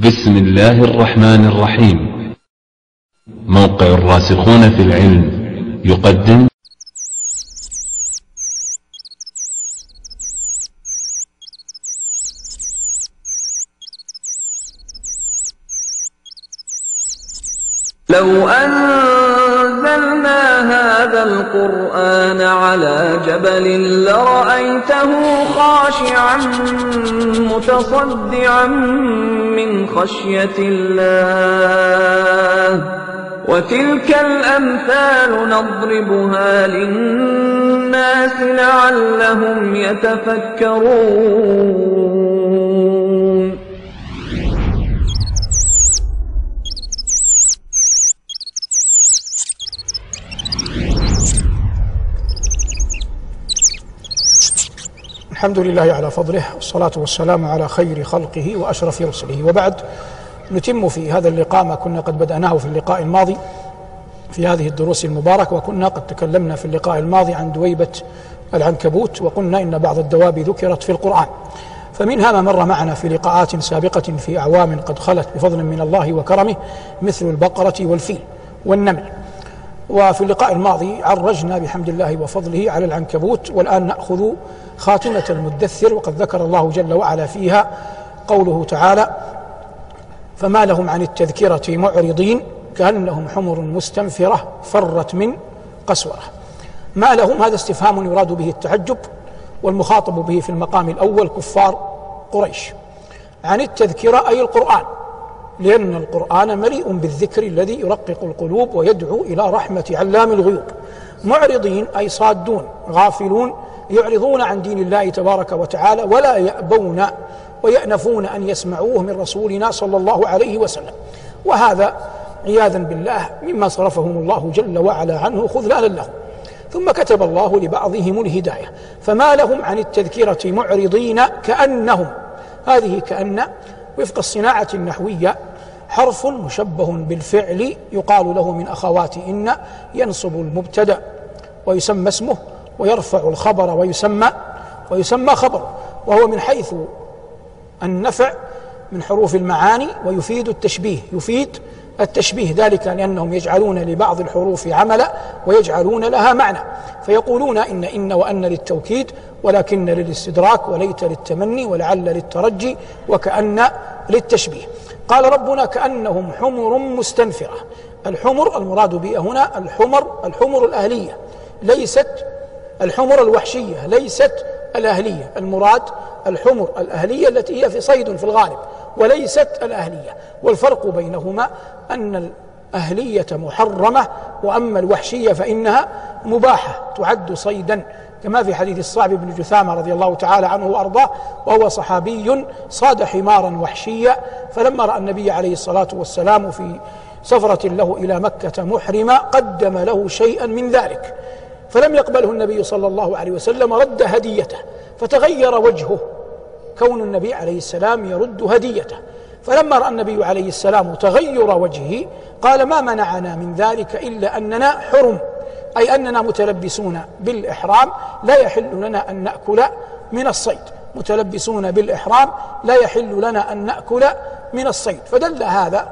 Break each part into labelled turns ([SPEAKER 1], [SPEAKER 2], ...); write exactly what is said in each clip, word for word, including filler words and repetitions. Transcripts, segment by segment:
[SPEAKER 1] بسم الله الرحمن الرحيم. موقع الراسخون في العلم يقدم
[SPEAKER 2] لو أنزلنا هذا القرآن على جبل لرأيته خاشعا متصدعا من خشية الله وتلك الأمثال نضربها للناس لعلهم يتفكرون.
[SPEAKER 3] الحمد لله على فضله، والصلاة والسلام على خير خلقه وأشرف رسله، وبعد. نتم في هذا اللقاء ما كنا قد بدأناه في اللقاء الماضي في هذه الدروس المباركة، وكنا قد تكلمنا في اللقاء الماضي عن دويبة العنكبوت، وقلنا إن بعض الدواب ذكرت في القرآن، فمنها ما مر معنا في لقاءات سابقة في أعوام قد خلت بفضل من الله وكرمه، مثل البقرة والفيل والنمل. وفي اللقاء الماضي عرجنا بحمد الله وفضله على العنكبوت، والآن نأخذ خاتمة المدثر، وقد ذكر الله جل وعلا فيها قوله تعالى: فما لهم عن التذكرة معرضين كأنهم حمر مستنفرة فرت من قسورة. ما لهم، هذا استفهام يراد به التعجب، والمخاطب به في المقام الأول كفار قريش. عن التذكرة أي القرآن، لأن القرآن مليء بالذكر الذي يرقق القلوب ويدعو إلى رحمة علام الغيوب. معرضين أي صادون غافلون، يعرضون عن دين الله تبارك وتعالى، ولا يأبون ويأنفون أن يسمعوه من رسولنا صلى الله عليه وسلم، وهذا عياذا بالله مما صرفهم الله جل وعلا عنه خذلانا لهم. ثم كتب الله لبعضهم الهداية. فما لهم عن التذكرة معرضين كأنهم، هذه كأن وفق الصناعة النحوية حرف مشبه بالفعل يقال له من أخوات إن، ينصب المبتدأ ويسمى اسمه، ويرفع الخبر ويسمى ويسمى خبر، وهو من حيث النفع من حروف المعاني، ويفيد التشبيه يفيد التشبيه ذلك لأنهم يجعلون لبعض الحروف عملا ويجعلون لها معنى، فيقولون إن إن وأن للتوكيد، ولكن للاستدراك، وليت للتمني، ولعل للترجي، وكأن للتشبيه. قال ربنا: كأنهم حمر مستنفرة. الحمر المراد بها هنا الحمر الحمر الأهلية، ليست الحمر الوحشية، ليست الأهلية. المراد الحمر الأهلية التي هي في صيد في الغالب، وليست الأهلية. والفرق بينهما أن الأهلية محرمة، وأما الوحشية فإنها مباحة تعد صيدا، كما في حديث الصعب بن جثامة رضي الله تعالى عنه وأرضاه، وهو صحابي صاد حمارا وحشيا، فلما رأى النبي عليه الصلاة والسلام في سفرة له إلى مكة محرما قدم له شيئا من ذلك، فلم يقبله النبي صلى الله عليه وسلم، رد هديته، فتغير وجهه كون النبي عليه السلام يرد هديته. فلما رأى النبي عليه السلام تغير وجهه قال: ما منعنا من ذلك إلا أننا حرم، أي أننا متلبسون بالإحرام، لا يحل لنا أن نأكل من الصيد، متلبسون بالإحرام لا يحل لنا أن نأكل من الصيد. فدل هذا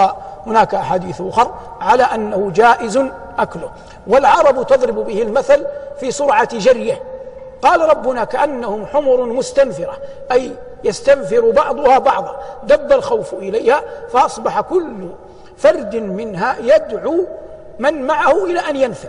[SPEAKER 3] وهناك أحاديث أخرى على أنه جائز أكله. والعرب تضرب به المثل في سرعة جريه. قال ربنا: كأنهم حمر مستنفرة، أي يستنفر بعضها بعضا، دب الخوف إليها، فأصبح كل فرد منها يدعو من معه إلى أن ينفر،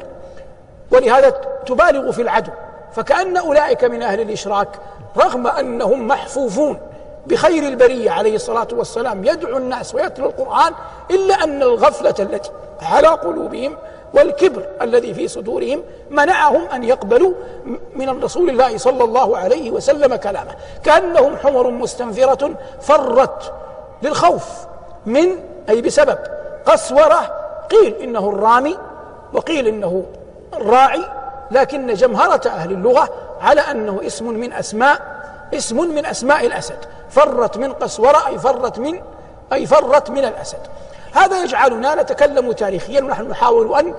[SPEAKER 3] ولهذا تبالغ في العدو. فكأن أولئك من أهل الإشراك رغم أنهم محفوفون بخير البرية عليه الصلاة والسلام يدعو الناس ويتلو القرآن، إلا أن الغفلة التي على قلوبهم والكبر الذي في صدورهم منعهم أن يقبلوا من الرسول الله صلى الله عليه وسلم كلامه. كأنهم حمر مستنفرة فرت للخوف من، أي بسبب قسورة، قيل إنه الرامي وقيل إنه الراعي، لكن جمهرة أهل اللغة على أنه اسم من أسماء اسم من أسماء الأسد. فرت من قسورة أي فرت من أي فرت من الأسد. هذا يجعلنا نتكلم تاريخيا، ونحن نحاول أن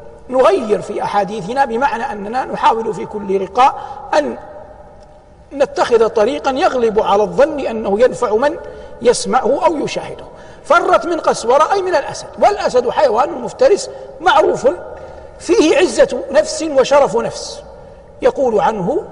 [SPEAKER 3] نغير في أحاديثنا، بمعنى أننا نحاول في كل لقاء أن نتخذ طريقا يغلب على الظن أنه ينفع من يسمعه أو يشاهده. فرت من قسورة أي من الأسد، والأسد حيوان مفترس معروف فيه عزة نفس وشرف نفس، يقول عنه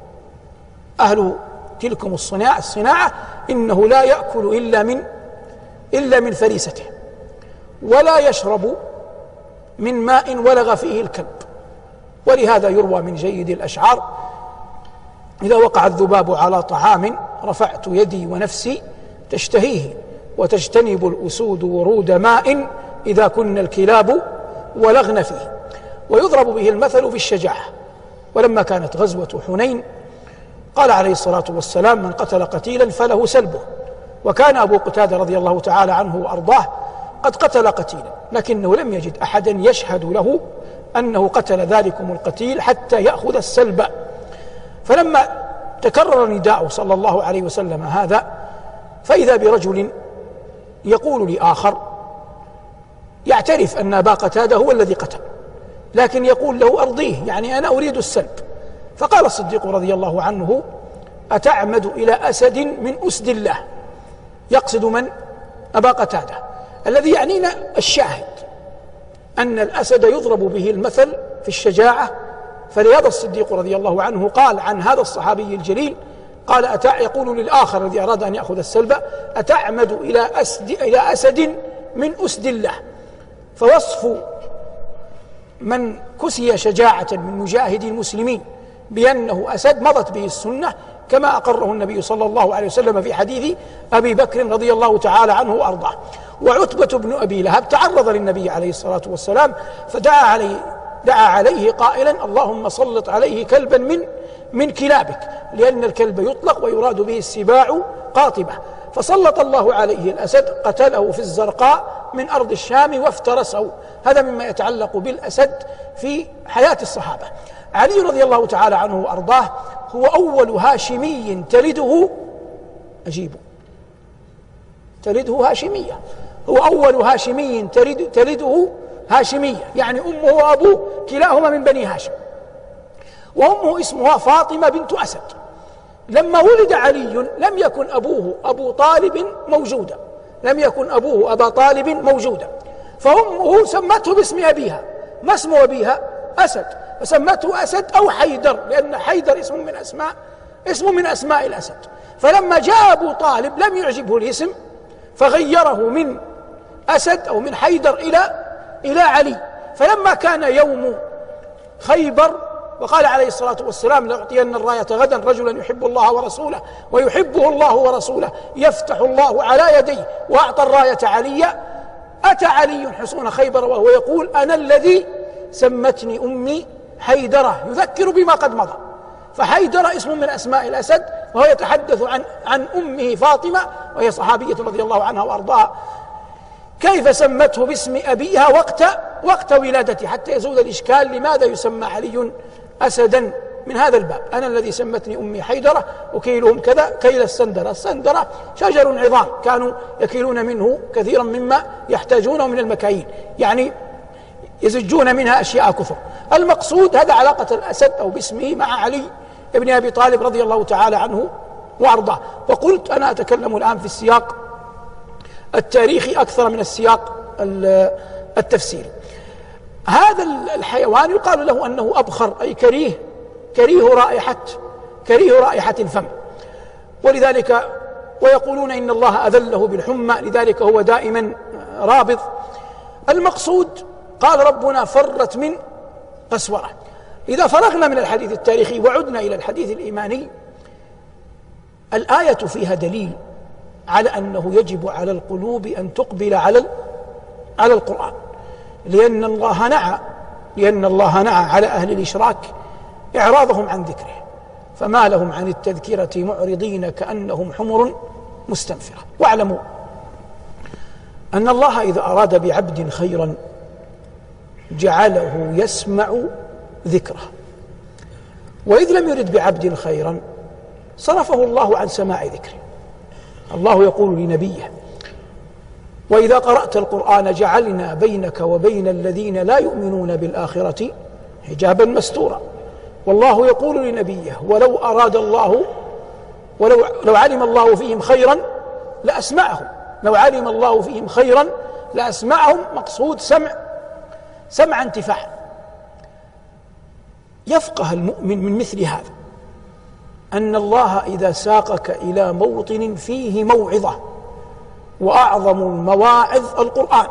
[SPEAKER 3] أهل تلكم الصناعة, الصناعة إنه لا يأكل إلا من إلا من فريسته، ولا يشرب من ماء ولغ فيه الكلب. ولهذا يروى من جيد الأشعار: إذا وقع الذباب على طعام رفعت يدي ونفسي تشتهيه، وتجتنب الأسود ورود ماء إذا كن الكلاب ولغن فيه. ويضرب به المثل في الشجاعة. ولما كانت غزوة حنين قال عليه الصلاة والسلام: من قتل قتيلا فله سلبه. وكان أبو قتادة رضي الله تعالى عنه وأرضاه قد قتل قتيلا، لكنه لم يجد أحدا يشهد له أنه قتل ذلكم القتيل حتى يأخذ السلب. فلما تكرر نداءه صلى الله عليه وسلم هذا، فإذا برجل يقول لآخر يعترف أن أبا قتادة هو الذي قتل، لكن يقول له أرضيه، يعني أنا أريد السلب. فقال الصديق رضي الله عنه: أتعمد إلى أسد من أسد الله؟ يقصد من؟ أبا قتادة، الذي يعنينا الشاهد أن الأسد يضرب به المثل في الشجاعة. فلهذا الصديق رضي الله عنه قال عن هذا الصحابي الجليل، قال أتع يقول للآخر الذي أراد أن يأخذ السلب: أتعمد إلى أسد, إلى أسد من أسد الله. فوصف من كسي شجاعة من مجاهدي المسلمين بأنه أسد مضت به السنة، كما أقره النبي صلى الله عليه وسلم في حديث أبي بكر رضي الله تعالى عنه وأرضاه. وعتبة بن أبي لهب تعرض للنبي عليه الصلاة والسلام فدعا عليه دعا عليه قائلا: اللهم سلط عليه كلبا من من كلابك، لأن الكلب يطلق ويراد به السباع قاطبة. فسلط الله عليه الأسد، قتله في الزرقاء من أرض الشام وافترسه. هذا مما يتعلق بالأسد في حياة الصحابة. علي رضي الله تعالى عنه وأرضاه هو أول هاشمي تلده أجيبه تلده هاشمية هو أول هاشمي تلد تلده هاشمية، يعني أمه وأبوه كلاهما من بني هاشم، وأمه اسمها فاطمة بنت أسد. لما ولد علي لم يكن أبوه أبو طالب موجودا لم يكن أبوه أبا طالب موجودا فأمه سمته باسم أبيها. ما اسم أبيها؟ أسد، فسمته أسد أو حيدر، لأن حيدر اسم من أسماء اسم من أسماء الأسد. فلما جاء أبو طالب لم يعجبه الاسم فغيره من أسد أو من حيدر إلى إلى علي. فلما كان يوم خيبر وقال عليه الصلاة والسلام: لأعطين الراية غدا رجلا يحب الله ورسوله ويحبه الله ورسوله يفتح الله على يديه، وأعطى الراية عليا. أتى علي حصون خيبر وهو يقول: أنا الذي سمتني أمي حيدرة، يذكر بما قد مضى. فحيدرة اسم من أسماء الأسد، وهو يتحدث عن عن أمه فاطمة وهي صحابية رضي الله عنها وأرضاها، كيف سمته باسم أبيها وقت وقت ولادته، حتى يزول الإشكال لماذا يسمى علي أسدا من هذا الباب. أنا الذي سمتني أمي حيدرة وكيلهم كذا كيل السندرة. السندرة شجر عظام كانوا يكيلون منه كثيرا مما يحتاجونه من المكاييل، يعني يزجون منها أشياء كثر. المقصود هذا علاقة الأسد أو باسمه مع علي ابن أبي طالب رضي الله تعالى عنه وأرضاه. وقلت أنا أتكلم الآن في السياق التاريخي أكثر من السياق التفسيري. هذا الحيوان يقال له أنه أبخر، أي كريه كريه رائحة كريه رائحة الفم، ولذلك ويقولون إن الله أذله بالحمى، لذلك هو دائما رابض. المقصود قال ربنا: فرت من قسورة. إذا فرغنا من الحديث التاريخي وعدنا إلى الحديث الإيماني، الآية فيها دليل على أنه يجب على القلوب أن تقبل على على القرآن، لأن الله نعى لأن الله نعى على أهل الإشراك إعراضهم عن ذكره، فما لهم عن التذكرة معرضين كأنهم حمر مستنفرة. واعلموا أن الله إذا أراد بعبد خيرا جعله يسمع ذكره، وإذ لم يرد بعبد خيرا صرفه الله عن سماع ذكره. الله يقول لنبيه: وإذا قرأت القرآن جعلنا بينك وبين الذين لا يؤمنون بالآخرة حجابا مستورا. والله يقول لنبيه: ولو أراد الله ولو لو علم الله فيهم خيرا لأسمعهم، لو علم الله فيهم خيرا لأسمعهم، مقصود سمع سمع انتفاع. يفقه المؤمن من مثل هذا أن الله إذا ساقك إلى موطن فيه موعظة، وأعظم المواعظ القرآن،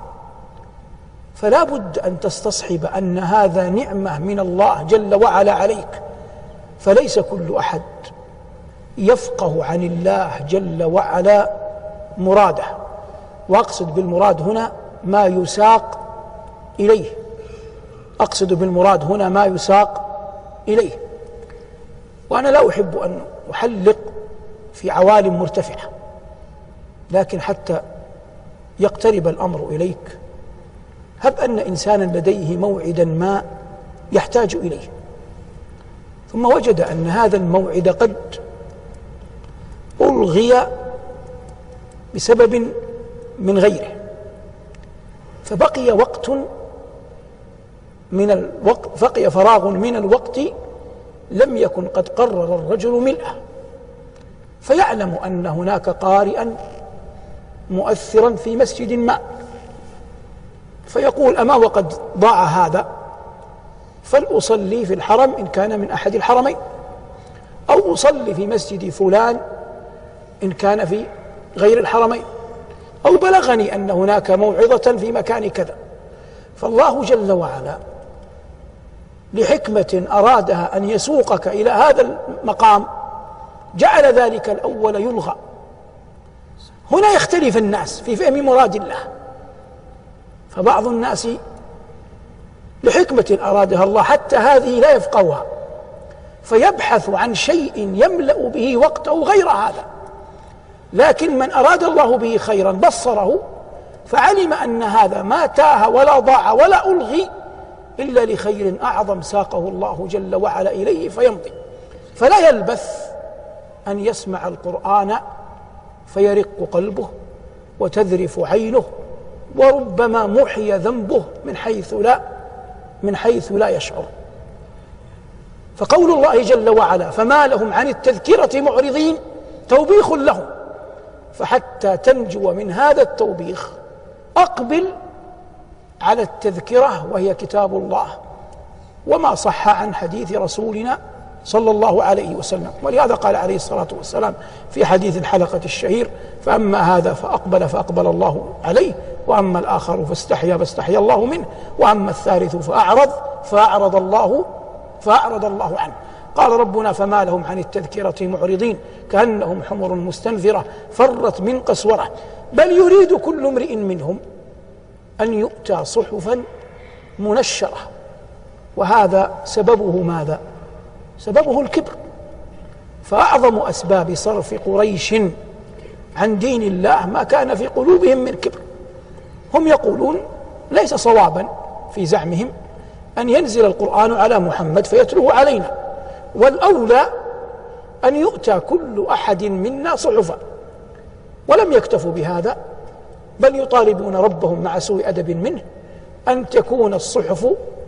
[SPEAKER 3] فلا بد أن تستصحب أن هذا نعمة من الله جل وعلا عليك، فليس كل أحد يفقه عن الله جل وعلا مراده، وأقصد بالمراد هنا ما يساق إليه، أقصد بالمراد هنا ما يساق إليه. وأنا لا أحب أن أحلق في عوالم مرتفعة، لكن حتى يقترب الأمر إليك، هب أن إنسانا لديه موعدا ما يحتاج إليه، ثم وجد أن هذا الموعد قد ألغي بسبب من غيره، فبقي وقت من الوقت بقي فراغ من الوقت لم يكن قد قرر الرجل ملئه، فيعلم أن هناك قارئا مؤثرا في مسجد ما، فيقول أما وقد ضاع هذا فلأصلي في الحرم إن كان من أحد الحرمين، أو أصلي في مسجد فلان إن كان في غير الحرمين، أو بلغني أن هناك موعظة في مكان كذا. فالله جل وعلا لحكمة أرادها أن يسوقك إلى هذا المقام جعل ذلك الأول يلغى. هنا يختلف الناس في فهم مراد الله، فبعض الناس لحكمة أرادها الله حتى هذه لا يفقهها، فيبحث عن شيء يملأ به وقته غير هذا، لكن من أراد الله به خيرا بصره فعلم أن هذا ما تاه ولا ضاع ولا ألغي إلا لخير أعظم ساقه الله جل وعلا إليه فيمضي. فلا يلبث أن يسمع القرآن فيرق قلبه وتذرف عينه، وربما محي ذنبه من حيث لا من حيث لا يشعر. فقول الله جل وعلا فما لهم عن التذكرة معرضين توبيخ لهم، فحتى تنجو من هذا التوبيخ أقبل على التذكرة وهي كتاب الله وما صح عن حديث رسولنا صلى الله عليه وسلم. ولهذا قال عليه الصلاة والسلام في حديث الحلقة الشهير فأما هذا فأقبل فأقبل الله عليه، وأما الآخر فاستحيا فاستحيا الله منه، وأما الثالث فأعرض فأعرض الله فأعرض الله عنه. قال ربنا فما لهم عن التذكرة معرضين كأنهم حمر مستنفرة فرت من قسورة بل يريد كل امرئ منهم أن يؤتى صحفا منشرة. وهذا سببه ماذا؟ سببه الكبر. فأعظم أسباب صرف قريش عن دين الله ما كان في قلوبهم من كبر. هم يقولون ليس صوابا في زعمهم أن ينزل القرآن على محمد فيتلوه علينا، والأولى أن يؤتى كل أحد منا صحفا. ولم يكتفوا بهذا بل يطالبون ربهم مع سوء أدب منه أن تكون الصحف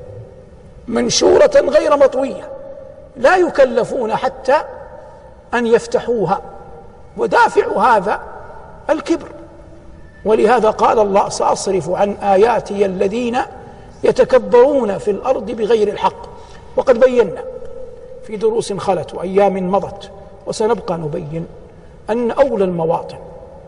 [SPEAKER 3] منشورة غير مطوية، لا يكلفون حتى أن يفتحوها، ودافع هذا الكبر. ولهذا قال الله سأصرف عن آياتي الذين يتكبرون في الأرض بغير الحق. وقد بينا في دروس خلت وأيام مضت وسنبقى نبين أن أولى المواطن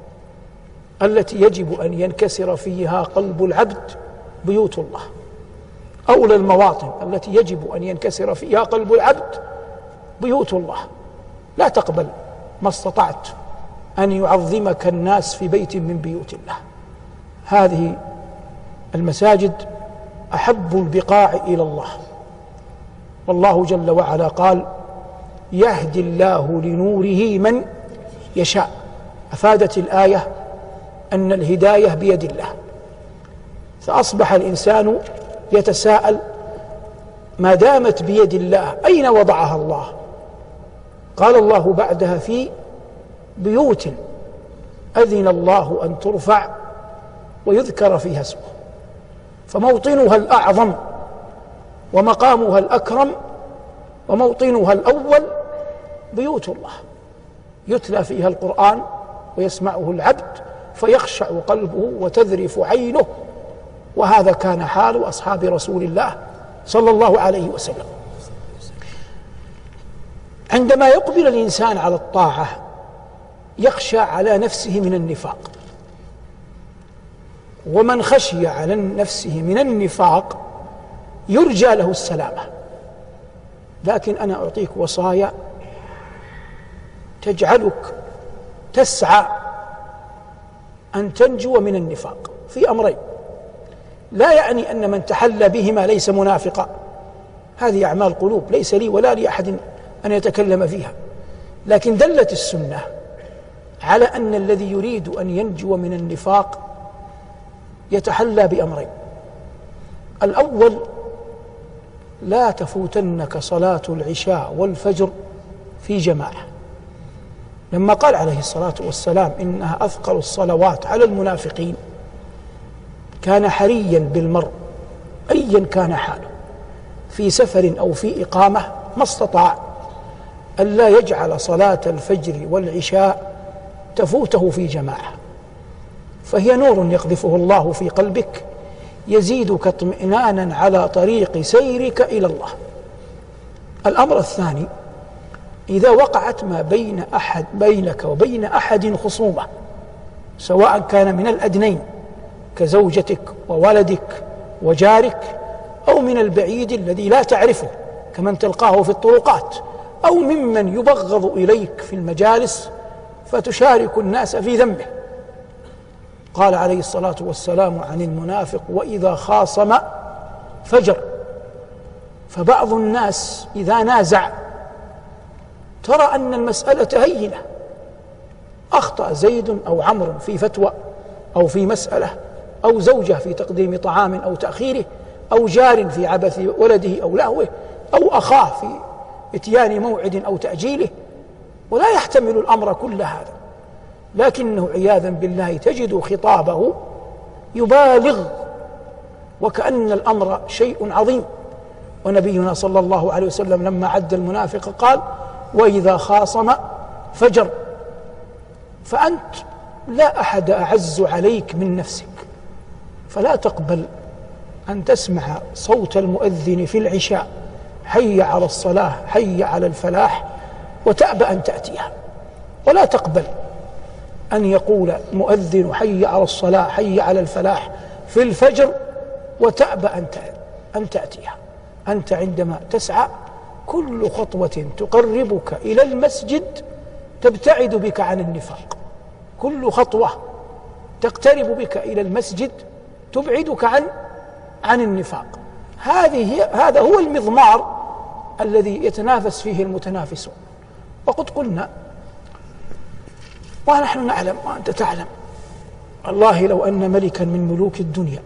[SPEAKER 3] التي يجب أن ينكسر فيها قلب العبد بيوت الله. أولى المواطن التي يجب أن ينكسر فيها قلب العبد بيوت الله. لا تقبل ما استطعت أن يعظمك الناس في بيت من بيوت الله. هذه المساجد أحب البقاع إلى الله، والله جل وعلا قال يهدي الله لنوره من يشاء. أفادت الآية أن الهداية بيد الله، فأصبح الإنسان يتساءل ما دامت بيد الله أين وضعها الله؟ قال الله بعدها في بيوت أذن الله أن ترفع ويذكر فيها اسمه، فموطنها الأعظم ومقامها الأكرم وموطنها الأول بيوت الله يتلى فيها القرآن ويسمعه العبد فيخشع قلبه وتذرف عينه، وهذا كان حال أصحاب رسول الله صلى الله عليه وسلم. عندما يقبل الإنسان على الطاعة يخشى على نفسه من النفاق، ومن خشي على نفسه من النفاق يرجى له السلامة. لكن أنا أعطيك وصايا تجعلك تسعى أن تنجو من النفاق في أمرين، لا يعني أن من تحلى بهما ليس منافقا، هذه أعمال قلوب ليس لي ولا لأحد أن يتكلم فيها، لكن دلت السنة على أن الذي يريد أن ينجو من النفاق يتحلى بأمرين. الأول: لا تفوتنك صلاة العشاء والفجر في جماعة، لما قال عليه الصلاة والسلام إنها أثقل الصلوات على المنافقين، كان حريا بالمرء أيا كان حاله في سفر أو في إقامة ما استطاع ألا يجعل صلاة الفجر والعشاء تفوته في جماعة، فهي نور يقذفه الله في قلبك يزيدك اطمئنانا على طريق سيرك إلى الله. الأمر الثاني: إذا وقعت ما بين أحد بينك وبين أحد خصومة، سواء كان من الأدنين كزوجتك وولدك وجارك، أو من البعيد الذي لا تعرفه كمن تلقاه في الطرقات، أو ممن يبغض إليك في المجالس فتشارك الناس في ذنبه، قال عليه الصلاة والسلام عن المنافق: وإذا خاصم فجر. فبعض الناس إذا نازع ترى أن المسألة هينة، أخطأ زيد أو عمرو في فتوى أو في مسألة، أو زوجة في تقديم طعام أو تأخيره، أو جار في عبث ولده أو لهوه، أو أخاه في إتيان موعد أو تأجيله، ولا يحتمل الأمر كل هذا، لكنه عياذا بالله تجد خطابه يبالغ وكأن الأمر شيء عظيم. ونبينا صلى الله عليه وسلم لما عد المنافق قال: وإذا خاصم فجر. فأنت لا أحد أعز عليك من نفسك، فلا تقبل أن تسمع صوت المؤذن في العشاء: حي على الصلاة حي على الفلاح، وتأبى أن تأتيها، ولا تقبل أن يقول مؤذن حي على الصلاة حي على الفلاح في الفجر وتأبى أن تأتيها. أنت عندما تسعى كل خطوة تقربك إلى المسجد تبتعد بك عن النفاق، كل خطوة تقترب بك إلى المسجد تبعدك عن عن النفاق. هذه هذا هو المضمار الذي يتنافس فيه المتنافسون. وقد قلنا ونحن نعلم وأنت تعلم، والله لو أن ملكا من ملوك الدنيا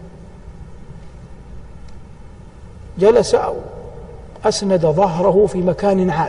[SPEAKER 3] جلس أو أسند ظهره في مكان عال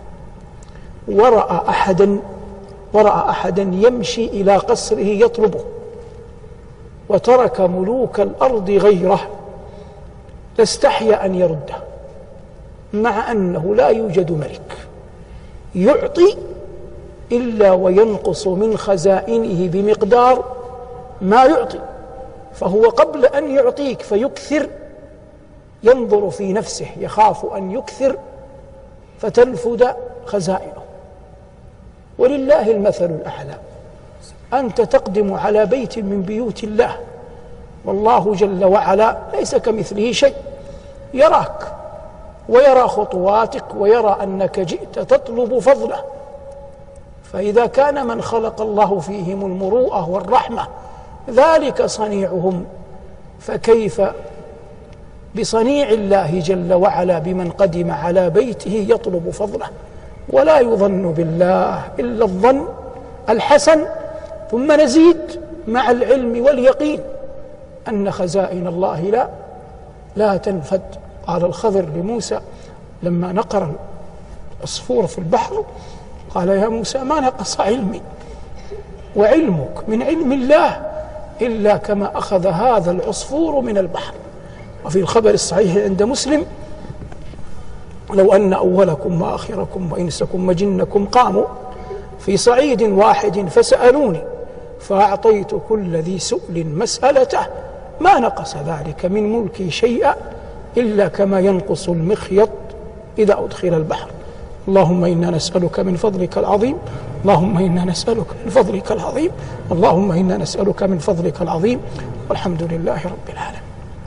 [SPEAKER 3] ورأى أحدا ورأى أحدا يمشي إلى قصره يطلبه، وترك ملوك الأرض غيره، لاستحيا أن يرده، مع أنه لا يوجد ملك يعطي إلا وينقص من خزائنه بمقدار ما يعطي، فهو قبل أن يعطيك فيكثر ينظر في نفسه، يخاف أن يكثر فتنفد خزائنه. ولله المثل الأعلى، أنت تقدم على بيت من بيوت الله والله جل وعلا ليس كمثله شيء، يراك ويرى خطواتك ويرى أنك جئت تطلب فضله. فإذا كان من خلق الله فيهم المروءة والرحمة ذلك صنيعهم، فكيف بصنيع الله جل وعلا بمن قدم على بيته يطلب فضله؟ ولا يظن بالله إلا الظن الحسن، ثم نزيد مع العلم واليقين أن خزائن الله لا لا تنفد. قال الخضر لموسى لما نقر العصفور في البحر قال: يا موسى ما نقص علمي وعلمك من علم الله إلا كما أخذ هذا العصفور من البحر. وفي الخبر الصحيح عند مسلم: لو أن أولكم وآخركم وإنسكم وجنكم قاموا في صعيد واحد فسألوني فأعطيت كل ذي سؤل مسألته ما نقص ذلك من ملكي شيئا إلا كما ينقص المخيط إذا أدخل البحر. اللهم إنا نسألك من فضلك العظيم، اللهم إنا نسألك من فضلك العظيم، اللهم إنا نسألك من فضلك العظيم، والحمد لله رب العالمين.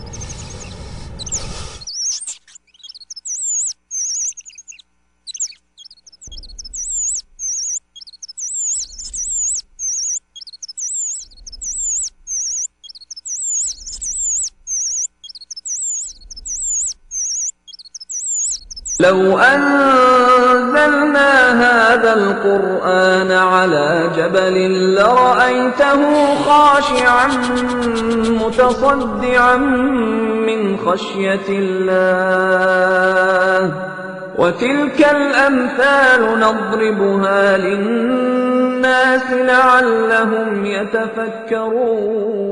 [SPEAKER 2] لو أنزلنا هذا القرآن على جبل لرأيته خاشعا متصدعا من خشية الله وتلك الأمثال نضربها للناس لعلهم يتفكرون.